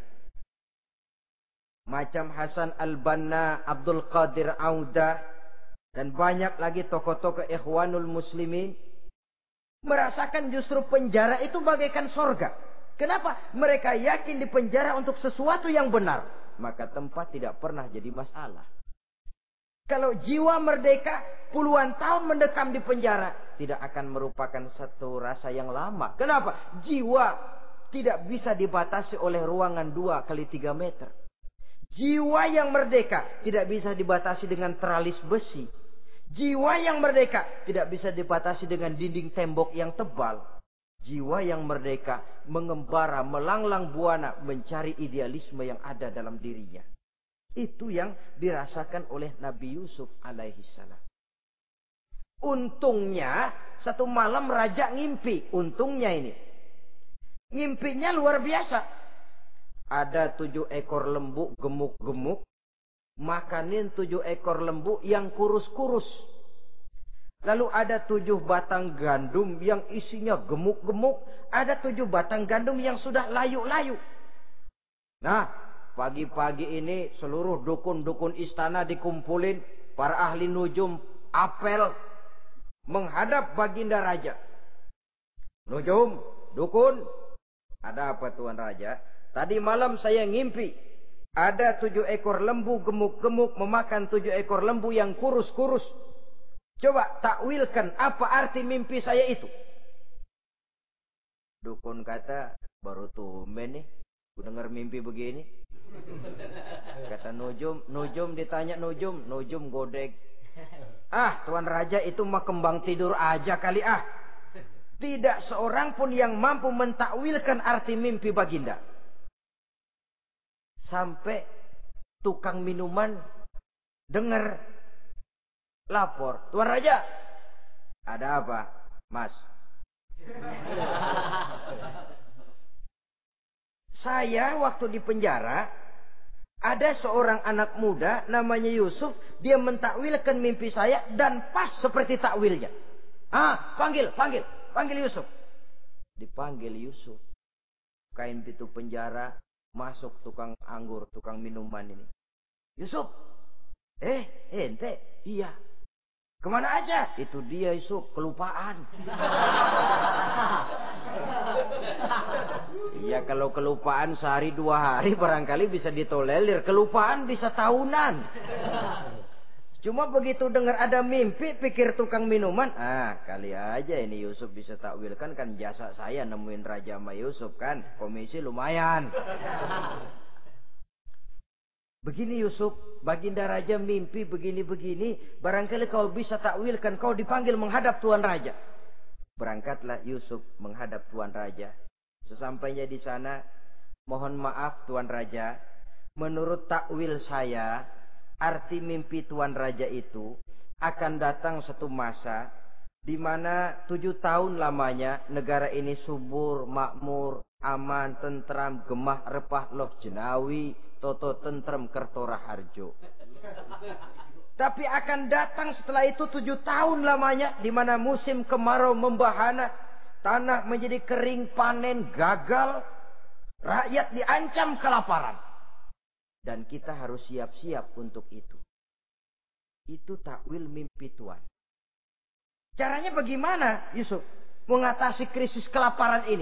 Macam Hasan Al-Banna, Abdul Qadir Auda, dan banyak lagi tokoh-tokoh Ikhwanul Muslimin merasakan justru penjara itu bagaikan sorga. Kenapa? Mereka yakin di penjara untuk sesuatu yang benar. Maka tempat tidak pernah jadi masalah. Kalau jiwa merdeka puluhan tahun mendekam di penjara, tidak akan merupakan satu rasa yang lama. Kenapa? Jiwa tidak bisa dibatasi oleh ruangan dua kali tiga meter. Jiwa yang merdeka tidak bisa dibatasi dengan teralis besi. Jiwa yang merdeka tidak bisa dibatasi dengan dinding tembok yang tebal. Jiwa yang merdeka mengembara, melanglang buana, mencari idealisme yang ada dalam dirinya. Itu yang dirasakan oleh Nabi Yusuf alaihi salam. Untungnya satu malam raja ngimpi. Untungnya ini. Ngimpinya luar biasa. Ada tujuh ekor lembu gemuk-gemuk. Makanin tujuh ekor lembu yang kurus-kurus. Lalu ada tujuh batang gandum yang isinya gemuk-gemuk. Ada tujuh batang gandum yang sudah layu-layu. Nah, pagi-pagi ini seluruh dukun-dukun istana dikumpulin. Para ahli nujum apel menghadap baginda raja. Nujum, dukun, ada apa Tuan Raja? Tadi malam saya ngimpi. Ada tujuh ekor lembu gemuk-gemuk memakan tujuh ekor lembu yang kurus-kurus. Coba takwilkan apa arti mimpi saya itu. Dukun kata, baru tumben nih, gue dengar mimpi begini. Kata Nujum, Nujum ditanya Nujum, Nujum godek. Ah, Tuan Raja itu mah kembang tidur aja kali ah. Tidak seorang pun yang mampu mentakwilkan arti mimpi baginda. Sampai tukang minuman dengar lapor, Tuan Raja, ada apa, Mas? Saya waktu di penjara Ada seorang anak muda namanya Yusuf, dia mentakwilkan mimpi saya dan pas seperti takwilnya. Ah, panggil, panggil, panggil Yusuf. Dipanggil Yusuf. Kain pintu penjara, masuk tukang anggur, tukang minuman ini. Yusuf, eh, ente, iya. Kemana aja? Itu dia Yusuf, kelupaan. Iya, kalau kelupaan sehari dua hari barangkali bisa ditolerir. Kelupaan bisa tahunan. Cuma begitu dengar ada mimpi, pikir tukang minuman. Ah, kali aja ini Yusuf bisa takwilkan, kan jasa saya nemuin Raja sama Yusuf kan. Komisi lumayan. Begini Yusuf, Baginda Raja mimpi begini-begini. Barangkali kau bisa takwilkan, kau dipanggil menghadap Tuan Raja. Berangkatlah Yusuf menghadap Tuan Raja. Sesampainya di sana, mohon maaf Tuan Raja, menurut takwil saya, arti mimpi Tuan Raja itu akan datang satu masa di mana tujuh tahun lamanya negara ini subur, makmur, aman, tentram, gemah, repah, loh jenawi, toto tentrem, kertora harjo. Tapi akan datang setelah itu tujuh tahun lamanya di mana musim kemarau membahana, tanah menjadi kering, panen gagal, rakyat diancam kelaparan. Dan kita harus siap-siap untuk itu. Itu takwil mimpi Tuhan. Caranya bagaimana Yusuf mengatasi krisis kelaparan ini?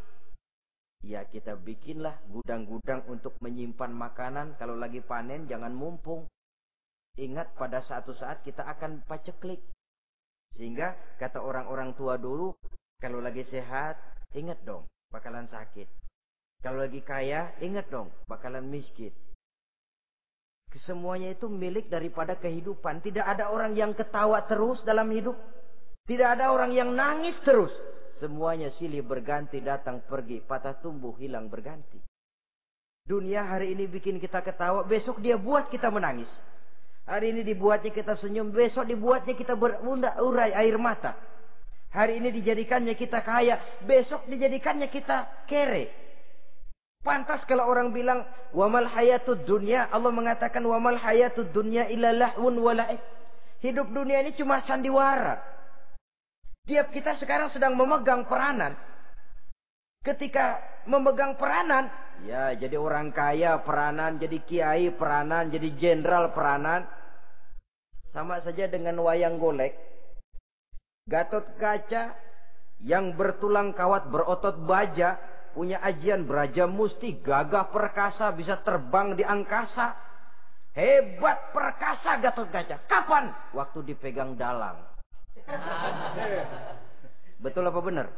Ya, kita bikinlah gudang-gudang untuk menyimpan makanan. Kalau lagi panen jangan mumpung. Ingat pada suatu saat kita akan paceklik. Sehingga kata orang-orang tua dulu, kalau lagi sehat, ingat dong bakalan sakit. Kalau lagi kaya, ingat dong bakalan miskin. Semuanya itu milik daripada kehidupan. Tidak ada orang yang ketawa terus dalam hidup. Tidak ada orang yang nangis terus. Semuanya silih berganti, datang pergi, patah tumbuh, hilang berganti. Dunia hari ini bikin kita ketawa, besok dia buat kita menangis. Hari ini dibuatnya kita senyum, besok dibuatnya kita berurai urai air mata. Hari ini dijadikannya kita kaya, besok dijadikannya kita kere. Pantas kalau orang bilang wamal hayatud dunya, Allah mengatakan wamal hayatud dunya illa lahwun wa la'ib. Hidup dunia ini cuma sandiwara. Tiap kita sekarang sedang memegang peranan. Ketika memegang peranan, ya jadi orang kaya peranan, jadi kiai peranan, jadi jenderal peranan. Sama saja dengan wayang golek. Gatot Kaca yang bertulang kawat berotot baja, punya ajian beraja musti, gagah perkasa, bisa terbang di angkasa. Hebat perkasa Gatot Kaca. Kapan? Waktu dipegang dalang. Betul apa benar?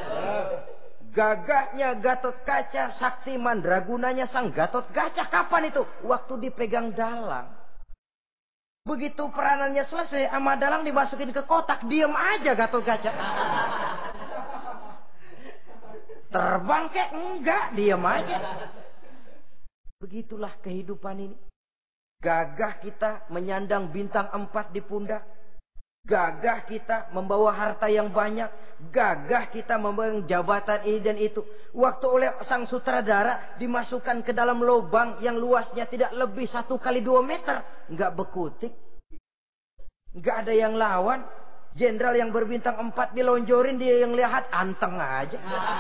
Gagahnya Gatot Kaca, sakti mandragunanya sang Gatot Kaca. Kapan itu? Waktu dipegang dalang. Begitu peranannya selesai, sama dalang dimasukin ke kotak, diem aja Gatot Kaca. Terbang kek? Enggak, diem aja. Begitulah kehidupan ini. Gagah kita menyandang bintang empat di pundak. Gagah kita membawa harta yang banyak. Gagah kita membawa jabatan ini dan itu. Waktu oleh sang sutradara dimasukkan ke dalam lubang yang luasnya tidak lebih satu kali dua meter. Enggak bekutik. Enggak ada yang lawan. Jenderal yang berbintang empat dilonjorin, dia yang lihat anteng aja.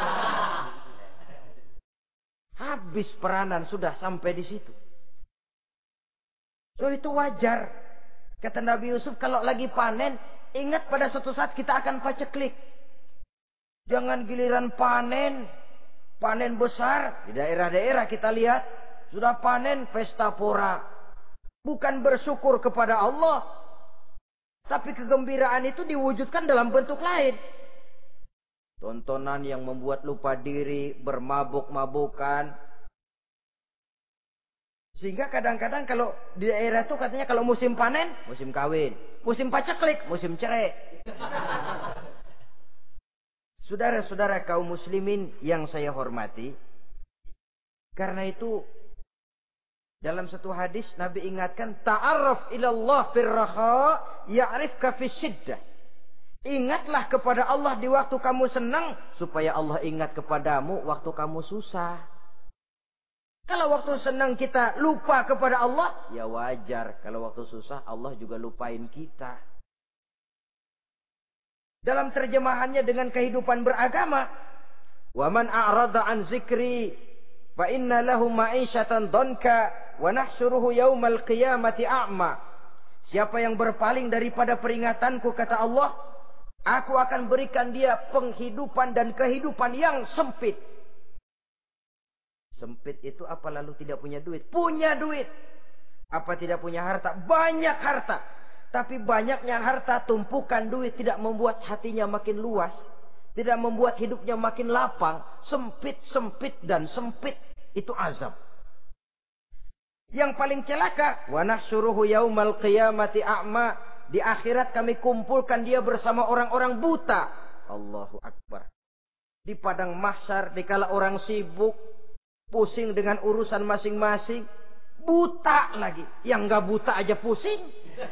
Habis peranan sudah sampai di situ. So itu wajar. Kata Nabi Yusuf, kalau lagi panen, ingat pada suatu saat kita akan paceklik. Jangan giliran panen, panen besar. Di daerah-daerah kita lihat, sudah panen pesta pora. Bukan bersyukur kepada Allah. Tapi kegembiraan itu diwujudkan dalam bentuk lain. Tontonan yang membuat lupa diri, bermabuk-mabukan. Sehingga kadang-kadang kalau di daerah itu katanya kalau musim panen, musim kawin. Musim paceklik, musim cerai. Saudara-saudara kaum muslimin yang saya hormati. Karena itu dalam satu hadis Nabi ingatkan, ta'arraf ilallah firraha ya'rifka fisyiddah. Ingatlah kepada Allah di waktu kamu senang, supaya Allah ingat kepadamu waktu kamu susah. Kalau waktu senang kita lupa kepada Allah, ya wajar. Kalau waktu susah Allah juga lupain kita. Dalam terjemahannya dengan kehidupan beragama, wa man a'rada an zikri fa inna lahu ma'isyatan dhanka wa nahsyuruhu yaumal qiyamati a'ma. Siapa yang berpaling daripada peringatanku, kata Allah, aku akan berikan dia penghidupan dan kehidupan yang sempit. Sempit itu apa, lalu tidak punya duit? Punya duit. Apa tidak punya harta? Banyak harta. Tapi banyaknya harta, tumpukan duit tidak membuat hatinya makin luas. Tidak membuat hidupnya makin lapang. Sempit, sempit, dan sempit. Itu azab. Yang paling celaka, wa nahsyuruhu yaumal qiyamati a'ma. Di akhirat kami kumpulkan dia bersama orang-orang buta. Allahu Akbar. Di padang mahsyar, dikala orang sibuk, pusing dengan urusan masing-masing, buta lagi. Yang enggak buta aja pusing.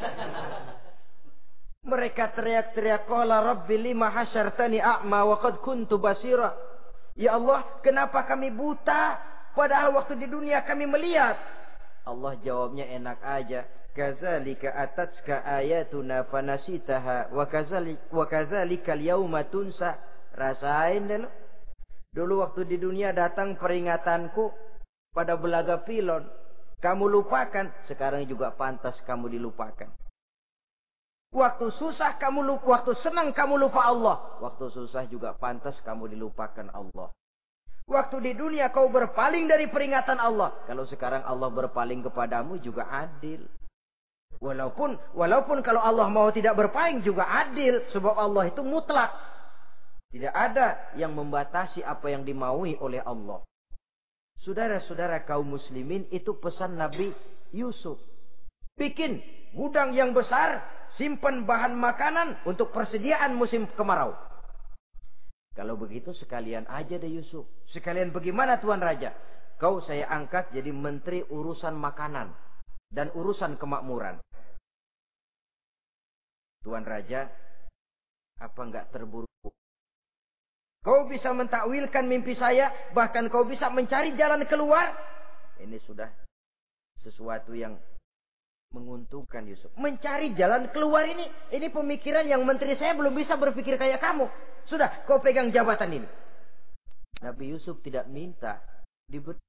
Mereka teriak-teriak, qala rabbi lima hasyartani a'ma wa qad kuntu basira. Ya Allah, kenapa kami buta padahal waktu di dunia kami melihat? Allah jawabnya enak aja. Kazalika atatska ayatuna fanasitaha wa kazalik wa kazalika al-yauma tunsa. Rasain dulu. Dulu waktu di dunia datang peringatanku pada belaga pilon, kamu lupakan, sekarang juga pantas kamu dilupakan. Waktu susah kamu lupa, waktu senang kamu lupa Allah, waktu susah juga pantas kamu dilupakan Allah. Waktu di dunia kau berpaling dari peringatan Allah, kalau sekarang Allah berpaling kepadamu juga adil. Walaupun walaupun kalau Allah mau tidak berpaling juga adil, sebab Allah itu mutlak. Tidak ada yang membatasi apa yang dimaui oleh Allah. Saudara-saudara kaum muslimin, itu pesan Nabi Yusuf. Bikin gudang yang besar, simpan bahan makanan untuk persediaan musim kemarau. Kalau begitu sekalian aja deh Yusuf. Sekalian bagaimana Tuan Raja? Kau saya angkat jadi menteri urusan makanan dan urusan kemakmuran. Tuan Raja, apa enggak terburu? Kau bisa mentakwilkan mimpi saya, bahkan kau bisa mencari jalan keluar. Ini sudah sesuatu yang menguntungkan Yusuf. Mencari jalan keluar ini, ini pemikiran yang menteri saya belum bisa berpikir kayak kamu. Sudah, kau pegang jabatan ini. Nabi Yusuf tidak minta diberi.